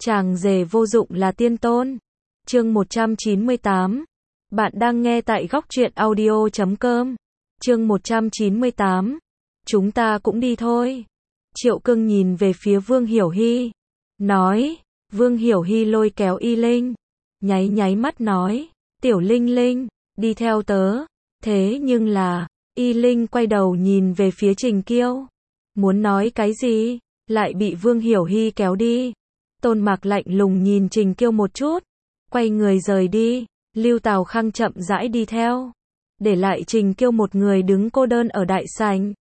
Chàng rể vô dụng là tiên tôn. Chương 198. Bạn đang nghe tại góc truyện audio.com. Chương 198. Chúng ta cũng đi thôi. Triệu Cương nhìn về phía Vương Hiểu Hy, nói. Vương Hiểu Hy lôi kéo Y Linh, nháy nháy mắt nói, Tiểu Linh Linh, đi theo tớ. Thế nhưng là, Y Linh quay đầu nhìn về phía Trình Kiêu, muốn nói cái gì, lại bị Vương Hiểu Hy kéo đi. Tôn Mạc lạnh lùng nhìn Trình Kiêu một chút, quay người rời đi. Lưu Tào Khang chậm rãi đi theo, để lại Trình Kiêu một người đứng cô đơn ở đại sảnh.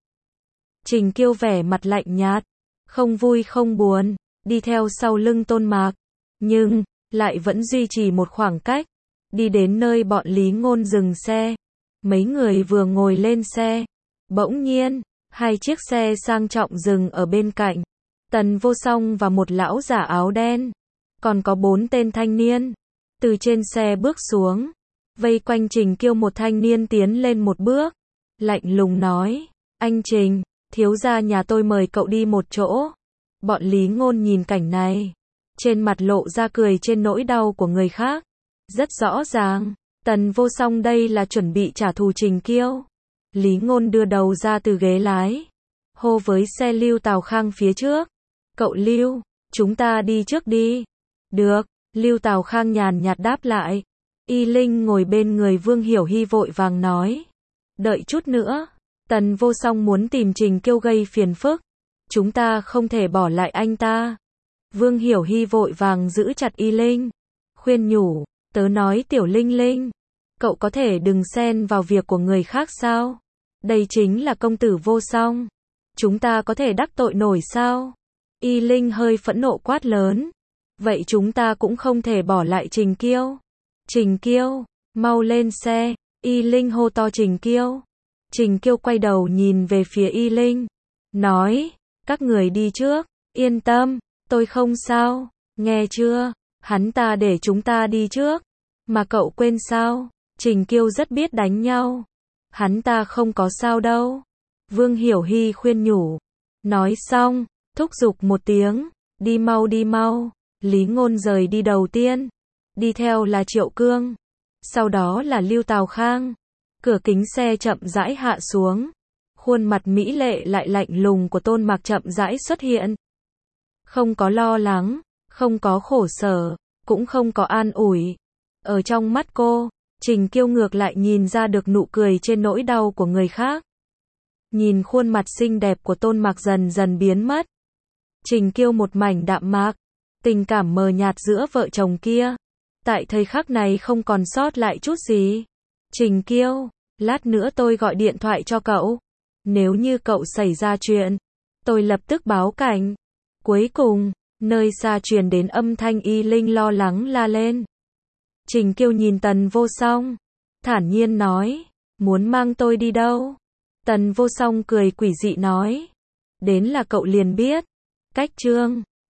Trình Kiêu vẻ mặt lạnh nhạt, không vui không buồn, đi theo sau lưng Tôn Mạc, nhưng lại vẫn duy trì một khoảng cách. Đi đến nơi bọn Lý Ngôn dừng xe, mấy người vừa ngồi lên xe, bỗng nhiên, hai chiếc xe sang trọng dừng ở bên cạnh. Tần Vô Song và một lão giả áo đen, còn có 4 tên thanh niên, từ trên xe bước xuống, vây quanh Trình Kiêu. Một thanh niên tiến lên một bước, lạnh lùng nói, anh Trình, thiếu gia nhà tôi mời cậu đi một chỗ. Bọn Lý Ngôn nhìn cảnh này, trên mặt lộ ra cười trên nỗi đau của người khác. Rất rõ ràng, Tần Vô Song đây là chuẩn bị trả thù Trình Kiêu. Lý Ngôn đưa đầu ra từ ghế lái, hô với xe Lưu Tào Khang phía trước, cậu Lưu, chúng ta đi trước đi. Được, Lưu Tào Khang nhàn nhạt đáp lại. Y Linh ngồi bên người Vương Hiểu Hy vội vàng nói, đợi chút nữa, Tần Vô Song muốn tìm Trình Kiêu gây phiền phức, chúng ta không thể bỏ lại anh ta. Vương Hiểu Hy vội vàng giữ chặt Y Linh, khuyên nhủ, tớ nói Tiểu Linh Linh, cậu có thể đừng xen vào việc của người khác sao? Đây chính là công tử Vô Song, chúng ta có thể đắc tội nổi sao? Y Linh hơi phẫn nộ quát lớn, vậy chúng ta cũng không thể bỏ lại Trình Kiêu. Trình Kiêu, mau lên xe. Y Linh hô to Trình Kiêu. Trình Kiêu quay đầu nhìn về phía Y Linh, nói, các người đi trước, yên tâm, tôi không sao, nghe chưa, hắn ta để chúng ta đi trước, mà cậu quên sao, Trình Kiêu rất biết đánh nhau, hắn ta không có sao đâu. Vương Hiểu Hy khuyên nhủ, nói xong, thúc giục một tiếng, đi mau đi mau. Lý Ngôn rời đi đầu tiên, đi theo là Triệu Cương, sau đó là Lưu Tào Khang. Cửa kính xe chậm rãi hạ xuống, khuôn mặt mỹ lệ lại lạnh lùng của Tôn Mạc chậm rãi xuất hiện. Không có lo lắng, không có khổ sở, cũng không có an ủi. Ở trong mắt cô, Trình Kiêu ngược lại nhìn ra được nụ cười trên nỗi đau của người khác. Nhìn khuôn mặt xinh đẹp của Tôn Mạc dần dần biến mất, Trình Kiêu một mảnh đạm mạc, tình cảm mờ nhạt giữa vợ chồng kia, tại thời khắc này không còn sót lại chút gì. Trình Kiêu, lát nữa tôi gọi điện thoại cho cậu. Nếu như cậu xảy ra chuyện, tôi lập tức báo cảnh. Cuối cùng, nơi xa truyền đến âm thanh Y Linh lo lắng la lên. Trình Kiêu nhìn Tần Vô Song, thản nhiên nói, muốn mang tôi đi đâu? Tần Vô Song cười quỷ dị nói, đến là cậu liền biết. Cách Trương